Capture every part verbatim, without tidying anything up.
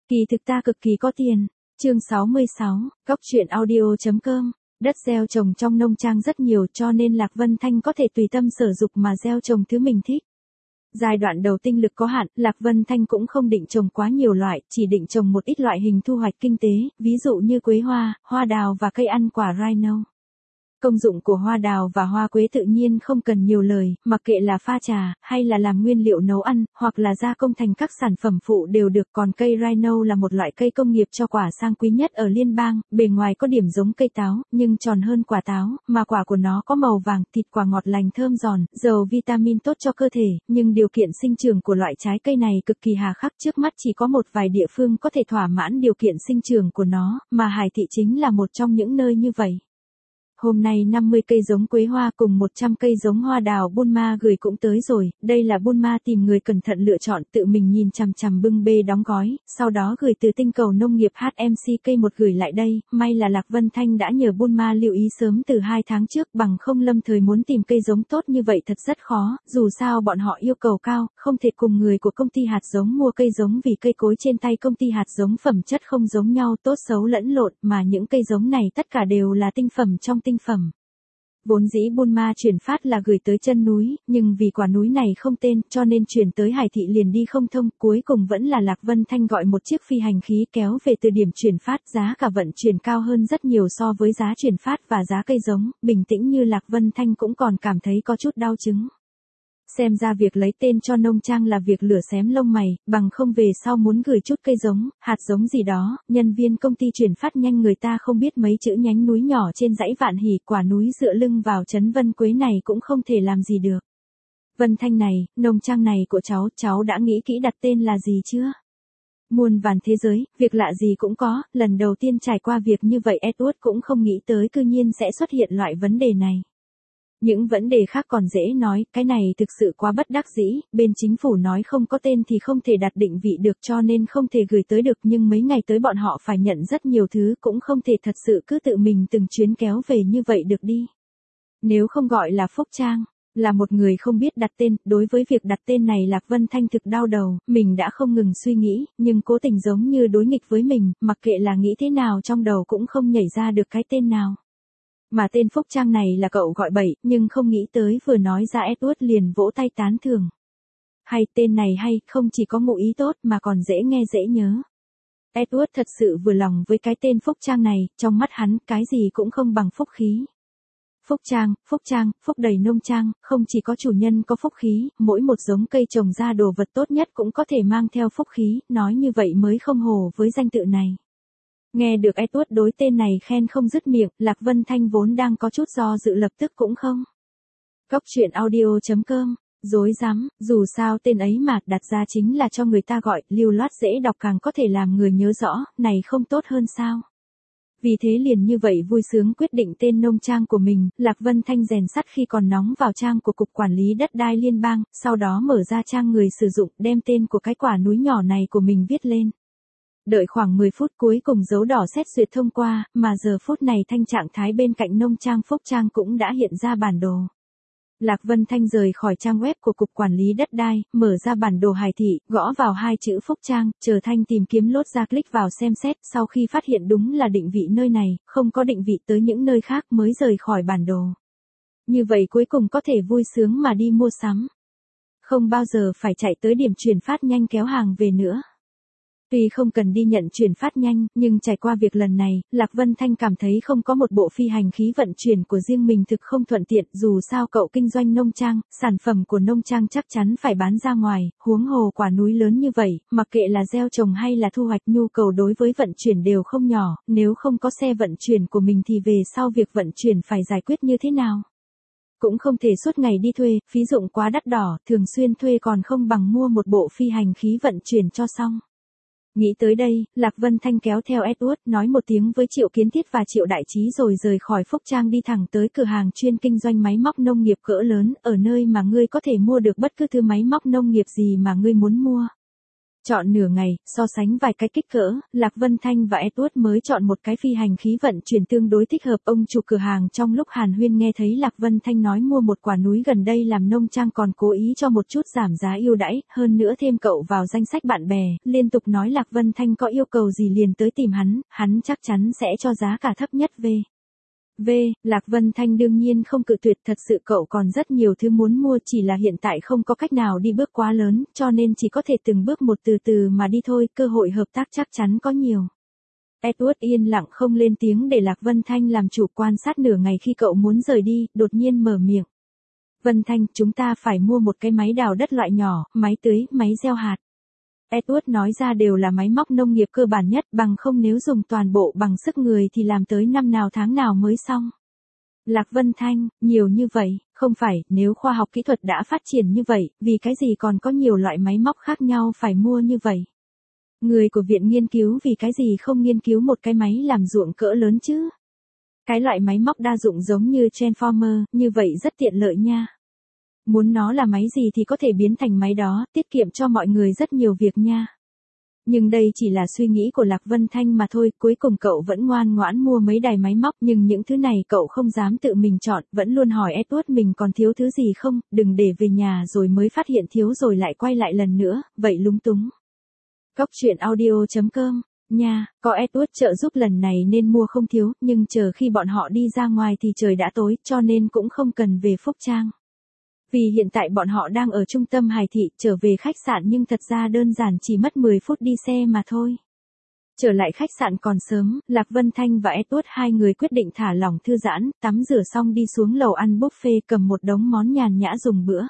Kỳ thực ta cực kỳ có tiền. Chương sáu mươi sáu, Cóc truyện audio.com. Đất gieo trồng trong nông trang rất nhiều cho nên Lạc Vân Thanh có thể tùy tâm sở dục mà gieo trồng thứ mình thích. Giai đoạn đầu tinh lực có hạn, Lạc Vân Thanh cũng không định trồng quá nhiều loại, chỉ định trồng một ít loại hình thu hoạch kinh tế, ví dụ như quế hoa, hoa đào và cây ăn quả rhino. Công dụng của hoa đào và hoa quế tự nhiên không cần nhiều lời, mặc kệ là pha trà, hay là làm nguyên liệu nấu ăn, hoặc là gia công thành các sản phẩm phụ đều được. Còn cây rhino là một loại cây công nghiệp cho quả sang quý nhất ở liên bang, bề ngoài có điểm giống cây táo, nhưng tròn hơn quả táo, mà quả của nó có màu vàng, thịt quả ngọt lành thơm giòn, giàu vitamin tốt cho cơ thể, nhưng điều kiện sinh trưởng của loại trái cây này cực kỳ hà khắc, trước mắt chỉ có một vài địa phương có thể thỏa mãn điều kiện sinh trưởng của nó, mà Hải Thị chính là một trong những nơi như vậy. Hôm nay năm mươi cây giống quế hoa cùng một trăm cây giống hoa đào Bulma gửi cũng tới rồi, đây là Bulma tìm người cẩn thận lựa chọn, tự mình nhìn chằm chằm bưng bê đóng gói, sau đó gửi từ tinh cầu nông nghiệp hát em xê cây một gửi lại đây, may là Lạc Vân Thanh đã nhờ Bulma lưu ý sớm từ hai tháng trước, bằng không lâm thời muốn tìm cây giống tốt như vậy thật rất khó, dù sao bọn họ yêu cầu cao, không thể cùng người của công ty hạt giống mua cây giống vì cây cối trên tay công ty hạt giống phẩm chất không giống nhau, tốt xấu lẫn lộn, mà những cây giống này tất cả đều là tinh phẩm trong tinh phẩm. Vốn dĩ Bulma chuyển phát là gửi tới chân núi, nhưng vì quả núi này không tên, cho nên chuyển tới Hải Thị liền đi không thông, cuối cùng vẫn là Lạc Vân Thanh gọi một chiếc phi hành khí kéo về từ điểm chuyển phát, giá cả vận chuyển cao hơn rất nhiều so với giá chuyển phát và giá cây giống, bình tĩnh như Lạc Vân Thanh cũng còn cảm thấy có chút đau chứng. Xem ra việc lấy tên cho nông trang là việc lửa xém lông mày, bằng không về sau muốn gửi chút cây giống, hạt giống gì đó, nhân viên công ty chuyển phát nhanh người ta không biết mấy chữ nhánh núi nhỏ trên dãy Vạn Hỷ, quả núi dựa lưng vào trấn Vân Quế này cũng không thể làm gì được. Vân Thanh này, nông trang này của cháu, cháu đã nghĩ kỹ đặt tên là gì chưa? Muôn vàn thế giới, việc lạ gì cũng có, lần đầu tiên trải qua việc như vậy Edward cũng không nghĩ tới cư nhiên sẽ xuất hiện loại vấn đề này. Những vấn đề khác còn dễ nói, cái này thực sự quá bất đắc dĩ, bên chính phủ nói không có tên thì không thể đặt định vị được cho nên không thể gửi tới được, nhưng mấy ngày tới bọn họ phải nhận rất nhiều thứ, cũng không thể thật sự cứ tự mình từng chuyến kéo về như vậy được đi. Nếu không gọi là Phúc Trang, là một người không biết đặt tên, đối với việc đặt tên này Lạc Vân Thanh thực đau đầu, mình đã không ngừng suy nghĩ, nhưng cố tình giống như đối nghịch với mình, mặc kệ là nghĩ thế nào trong đầu cũng không nhảy ra được cái tên nào. Mà tên Phúc Trang này là cậu gọi bậy, nhưng không nghĩ tới vừa nói ra Edward liền vỗ tay tán thưởng. Hay, tên này hay, không chỉ có ngụ ý tốt mà còn dễ nghe dễ nhớ. Edward thật sự vừa lòng với cái tên Phúc Trang này, trong mắt hắn, cái gì cũng không bằng phúc khí. Phúc Trang, Phúc Trang, phúc đầy nông trang, không chỉ có chủ nhân có phúc khí, mỗi một giống cây trồng ra đồ vật tốt nhất cũng có thể mang theo phúc khí, nói như vậy mới không hổ với danh tự này. Nghe được Edward đối tên này khen không dứt miệng, Lạc Vân Thanh vốn đang có chút do dự lập tức cũng không. Cóc truyện audio.com, dối rắm, dù sao tên ấy mà đặt ra chính là cho người ta gọi, lưu loát dễ đọc càng có thể làm người nhớ rõ, này không tốt hơn sao. Vì thế liền như vậy vui sướng quyết định tên nông trang của mình, Lạc Vân Thanh rèn sắt khi còn nóng vào trang của Cục Quản lý Đất đai Liên bang, sau đó mở ra trang người sử dụng, đem tên của cái quả núi nhỏ này của mình viết lên. Đợi khoảng mười phút cuối cùng dấu đỏ xét duyệt thông qua, mà giờ phút này thanh trạng thái bên cạnh nông trang Phúc Trang cũng đã hiện ra bản đồ. Lạc Vân Thanh rời khỏi trang web của Cục Quản lý Đất đai, mở ra bản đồ Hải Thị, gõ vào hai chữ Phúc Trang, chờ thanh tìm kiếm lốt ra click vào xem xét, sau khi phát hiện đúng là định vị nơi này, không có định vị tới những nơi khác mới rời khỏi bản đồ. Như vậy cuối cùng có thể vui sướng mà đi mua sắm. Không bao giờ phải chạy tới điểm chuyển phát nhanh kéo hàng về nữa. Tuy không cần đi nhận chuyển phát nhanh, nhưng trải qua việc lần này, Lạc Vân Thanh cảm thấy không có một bộ phi hành khí vận chuyển của riêng mình thực không thuận tiện, dù sao cậu kinh doanh nông trang, sản phẩm của nông trang chắc chắn phải bán ra ngoài, huống hồ quả núi lớn như vậy, mặc kệ là gieo trồng hay là thu hoạch nhu cầu đối với vận chuyển đều không nhỏ, nếu không có xe vận chuyển của mình thì về sau việc vận chuyển phải giải quyết như thế nào? Cũng không thể suốt ngày đi thuê, phí dụng quá đắt đỏ, thường xuyên thuê còn không bằng mua một bộ phi hành khí vận chuyển cho xong. Nghĩ tới đây, Lạc Vân Thanh kéo theo Edward, nói một tiếng với Triệu Kiến Thiết và Triệu Đại Trí rồi rời khỏi Phúc Trang đi thẳng tới cửa hàng chuyên kinh doanh máy móc nông nghiệp cỡ lớn, ở nơi mà ngươi có thể mua được bất cứ thứ máy móc nông nghiệp gì mà ngươi muốn mua. Chọn nửa ngày, so sánh vài cái kích cỡ, Lạc Vân Thanh và Edward mới chọn một cái phi hành khí vận chuyển tương đối thích hợp. Ông chủ cửa hàng trong lúc hàn huyên nghe thấy Lạc Vân Thanh nói mua một quả núi gần đây làm nông trang còn cố ý cho một chút giảm giá ưu đãi, hơn nữa thêm cậu vào danh sách bạn bè, liên tục nói Lạc Vân Thanh có yêu cầu gì liền tới tìm hắn, hắn chắc chắn sẽ cho giá cả thấp nhất về. V. Lạc Vân Thanh đương nhiên không cự tuyệt, thật sự cậu còn rất nhiều thứ muốn mua, chỉ là hiện tại không có cách nào đi bước quá lớn, cho nên chỉ có thể từng bước một từ từ mà đi thôi, cơ hội hợp tác chắc chắn có nhiều. Edward yên lặng không lên tiếng để Lạc Vân Thanh làm chủ, quan sát nửa ngày khi cậu muốn rời đi, đột nhiên mở miệng. Vân Thanh, chúng ta phải mua một cái máy đào đất loại nhỏ, máy tưới, máy gieo hạt. Edward nói ra đều là máy móc nông nghiệp cơ bản nhất, bằng không nếu dùng toàn bộ bằng sức người thì làm tới năm nào tháng nào mới xong. Lạc Vân Thanh, nhiều như vậy, không phải, nếu khoa học kỹ thuật đã phát triển như vậy, vì cái gì còn có nhiều loại máy móc khác nhau phải mua như vậy? Người của viện nghiên cứu vì cái gì không nghiên cứu một cái máy làm ruộng cỡ lớn chứ? Cái loại máy móc đa dụng giống như Transformer, như vậy rất tiện lợi nha. Muốn nó là máy gì thì có thể biến thành máy đó, tiết kiệm cho mọi người rất nhiều việc nha. Nhưng đây chỉ là suy nghĩ của Lạc Vân Thanh mà thôi, cuối cùng cậu vẫn ngoan ngoãn mua mấy đài máy móc, nhưng những thứ này cậu không dám tự mình chọn, vẫn luôn hỏi Edward mình còn thiếu thứ gì không, đừng để về nhà rồi mới phát hiện thiếu rồi lại quay lại lần nữa, vậy lúng túng. Cóc truyện audio chấm com, nha, có Edward trợ giúp lần này nên mua không thiếu, nhưng chờ khi bọn họ đi ra ngoài thì trời đã tối, cho nên cũng không cần về Phúc Trang. Vì hiện tại bọn họ đang ở trung tâm Hải Thị, trở về khách sạn nhưng thật ra đơn giản chỉ mất mười phút đi xe mà thôi. Trở lại khách sạn còn sớm, Lạc Vân Thanh và Edward hai người quyết định thả lỏng thư giãn, tắm rửa xong đi xuống lầu ăn buffet cầm một đống món nhàn nhã dùng bữa.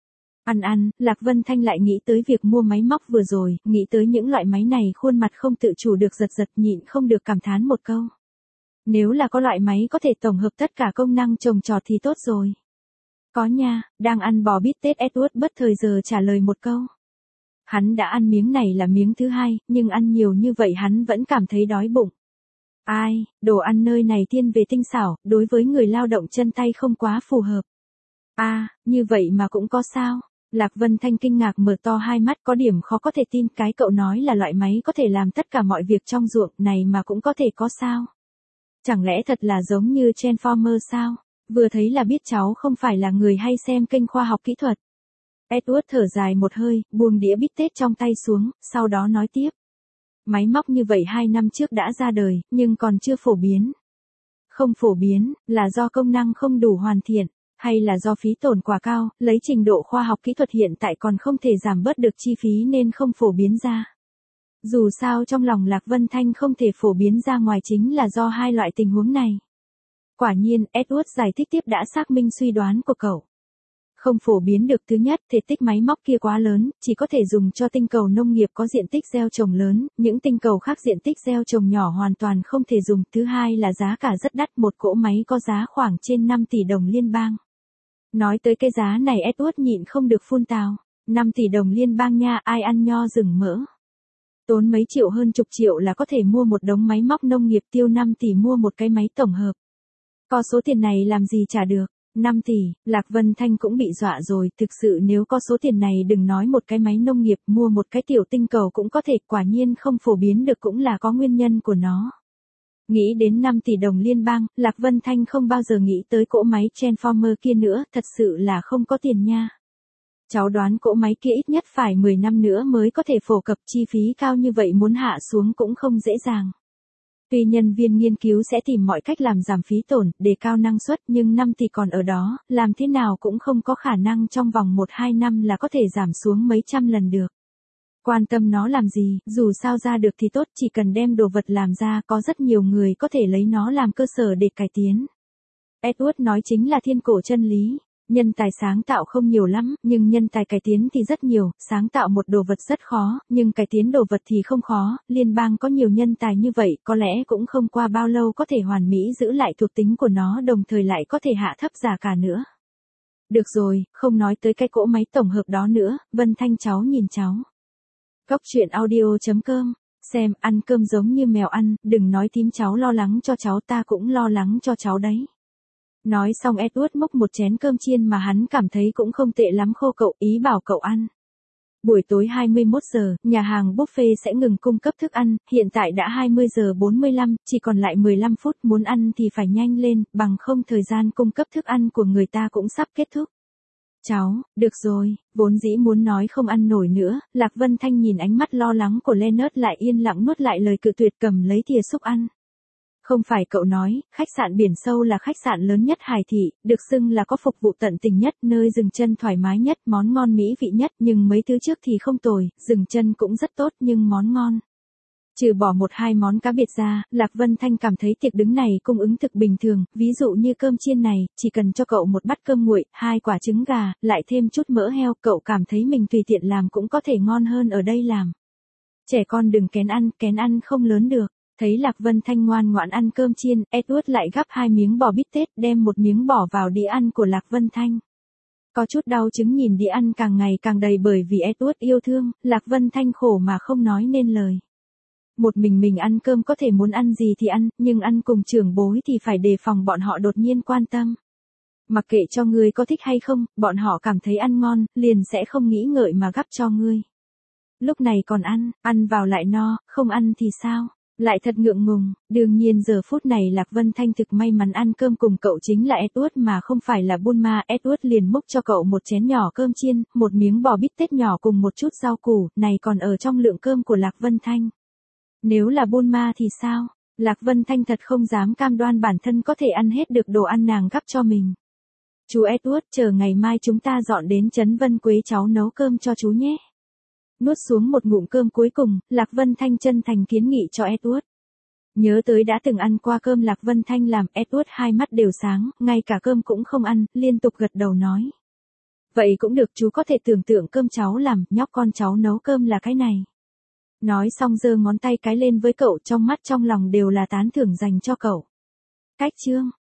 Ăn ăn, Lạc Vân Thanh lại nghĩ tới việc mua máy móc vừa rồi, nghĩ tới những loại máy này khuôn mặt không tự chủ được giật giật, nhịn không được cảm thán một câu. Nếu là có loại máy có thể tổng hợp tất cả công năng trồng trọt thì tốt rồi. Có nha, đang ăn bò bít tết, Edward bất thời giờ trả lời một câu. Hắn đã ăn miếng này là miếng thứ hai, nhưng ăn nhiều như vậy hắn vẫn cảm thấy đói bụng. Ai, đồ ăn nơi này thiên về tinh xảo, đối với người lao động chân tay không quá phù hợp. À, như vậy mà cũng có sao? Lạc Vân Thanh kinh ngạc mở to hai mắt, có điểm khó có thể tin, cái cậu nói là loại máy có thể làm tất cả mọi việc trong ruộng này mà cũng có thể có sao? Chẳng lẽ thật là giống như Transformer sao? Vừa thấy là biết cháu không phải là người hay xem kênh khoa học kỹ thuật. Edward thở dài một hơi, buông đĩa bít tết trong tay xuống, sau đó nói tiếp. Máy móc như vậy hai năm trước đã ra đời, nhưng còn chưa phổ biến. Không phổ biến, là do công năng không đủ hoàn thiện, hay là do phí tổn quá cao, lấy trình độ khoa học kỹ thuật hiện tại còn không thể giảm bớt được chi phí nên không phổ biến ra. Dù sao trong lòng Lạc Vân Thanh không thể phổ biến ra ngoài chính là do hai loại tình huống này. Quả nhiên, Edward giải thích tiếp đã xác minh suy đoán của cậu. Không phổ biến được, thứ nhất, thể tích máy móc kia quá lớn, chỉ có thể dùng cho tinh cầu nông nghiệp có diện tích gieo trồng lớn, những tinh cầu khác diện tích gieo trồng nhỏ hoàn toàn không thể dùng. Thứ hai là giá cả rất đắt, một cỗ máy có giá khoảng trên năm tỷ đồng liên bang. Nói tới cái giá này Edward nhịn không được phun tào. năm tỷ đồng liên bang nha, ai ăn nho rừng mỡ. Tốn mấy triệu hơn chục triệu là có thể mua một đống máy móc nông nghiệp, tiêu năm tỷ mua một cái máy tổng hợp. Có số tiền này làm gì trả được? năm tỷ, Lạc Vân Thanh cũng bị dọa rồi, thực sự nếu có số tiền này đừng nói một cái máy nông nghiệp, mua một cái tiểu tinh cầu cũng có thể, quả nhiên không phổ biến được cũng là có nguyên nhân của nó. Nghĩ đến năm tỷ đồng liên bang, Lạc Vân Thanh không bao giờ nghĩ tới cỗ máy Transformer kia nữa, thật sự là không có tiền nha. Cháu đoán cỗ máy kia ít nhất phải mười năm nữa mới có thể phổ cập, chi phí cao như vậy muốn hạ xuống cũng không dễ dàng. Tuy nhân viên nghiên cứu sẽ tìm mọi cách làm giảm phí tổn, đề cao năng suất, nhưng năm tỷ còn ở đó, làm thế nào cũng không có khả năng trong vòng một hai năm là có thể giảm xuống mấy trăm lần được. Quan tâm nó làm gì, dù sao ra được thì tốt, chỉ cần đem đồ vật làm ra, có rất nhiều người có thể lấy nó làm cơ sở để cải tiến. Edward nói chính là thiên cổ chân lý. Nhân tài sáng tạo không nhiều lắm, nhưng nhân tài cải tiến thì rất nhiều, sáng tạo một đồ vật rất khó, nhưng cải tiến đồ vật thì không khó, liên bang có nhiều nhân tài như vậy, có lẽ cũng không qua bao lâu có thể hoàn mỹ giữ lại thuộc tính của nó đồng thời lại có thể hạ thấp giá cả nữa. Được rồi, không nói tới cái cỗ máy tổng hợp đó nữa, Vân Thanh cháu nhìn cháu. Cóc truyện audio chấm com, xem, ăn cơm giống như mèo ăn, đừng nói tím cháu lo lắng cho cháu, ta cũng lo lắng cho cháu đấy. Nói xong Edward múc một chén cơm chiên mà hắn cảm thấy cũng không tệ lắm khô cậu, ý bảo cậu ăn. Buổi tối hai mươi mốt giờ, nhà hàng buffet sẽ ngừng cung cấp thức ăn, hiện tại đã hai mươi giờ bốn mươi lăm, chỉ còn lại mười lăm phút, muốn ăn thì phải nhanh lên, bằng không thời gian cung cấp thức ăn của người ta cũng sắp kết thúc. Cháu, được rồi, vốn dĩ muốn nói không ăn nổi nữa, Lạc Vân Thanh nhìn ánh mắt lo lắng của Leonard lại yên lặng nuốt lại lời cự tuyệt, cầm lấy thìa xúc ăn. Không phải cậu nói, khách sạn Biển Sâu là khách sạn lớn nhất Hải Thị, được xưng là có phục vụ tận tình nhất, nơi dừng chân thoải mái nhất, món ngon mỹ vị nhất, nhưng mấy thứ trước thì không tồi, dừng chân cũng rất tốt nhưng món ngon. Trừ bỏ một hai món cá biệt ra, Lạc Vân Thanh cảm thấy tiệc đứng này cung ứng thực bình thường, ví dụ như cơm chiên này, chỉ cần cho cậu một bát cơm nguội, hai quả trứng gà, lại thêm chút mỡ heo, cậu cảm thấy mình tùy tiện làm cũng có thể ngon hơn ở đây làm. Trẻ con đừng kén ăn, kén ăn không lớn được. Thấy Lạc Vân Thanh ngoan ngoãn ăn cơm chiên, Edward lại gắp hai miếng bò bít tết, đem một miếng bỏ vào đĩa ăn của Lạc Vân Thanh. Có chút đau chứng nhìn đĩa ăn càng ngày càng đầy bởi vì Edward yêu thương, Lạc Vân Thanh khổ mà không nói nên lời. Một mình mình ăn cơm có thể muốn ăn gì thì ăn, nhưng ăn cùng trưởng bối thì phải đề phòng bọn họ đột nhiên quan tâm. Mặc kệ cho ngươi có thích hay không, bọn họ cảm thấy ăn ngon, liền sẽ không nghĩ ngợi mà gắp cho ngươi. Lúc này còn ăn, ăn vào lại no, không ăn thì sao? Lại thật ngượng ngùng, đương nhiên giờ phút này Lạc Vân Thanh thực may mắn ăn cơm cùng cậu chính là Edward mà không phải là Bulma. Edward liền múc cho cậu một chén nhỏ cơm chiên, một miếng bò bít tết nhỏ cùng một chút rau củ, này còn ở trong lượng cơm của Lạc Vân Thanh. Nếu là Bulma thì sao? Lạc Vân Thanh thật không dám cam đoan bản thân có thể ăn hết được đồ ăn nàng gắp cho mình. Chú Edward, chờ ngày mai chúng ta dọn đến Trấn Vân Quế cháu nấu cơm cho chú nhé. Nuốt xuống một ngụm cơm cuối cùng, Lạc Vân Thanh chân thành kiến nghị cho Edward. Nhớ tới đã từng ăn qua cơm Lạc Vân Thanh làm, Edward hai mắt đều sáng, ngay cả cơm cũng không ăn, liên tục gật đầu nói. Vậy cũng được, chú có thể tưởng tượng cơm cháu làm, nhóc con cháu nấu cơm là cái này. Nói xong giơ ngón tay cái lên với cậu, trong mắt trong lòng đều là tán thưởng dành cho cậu. Cách chương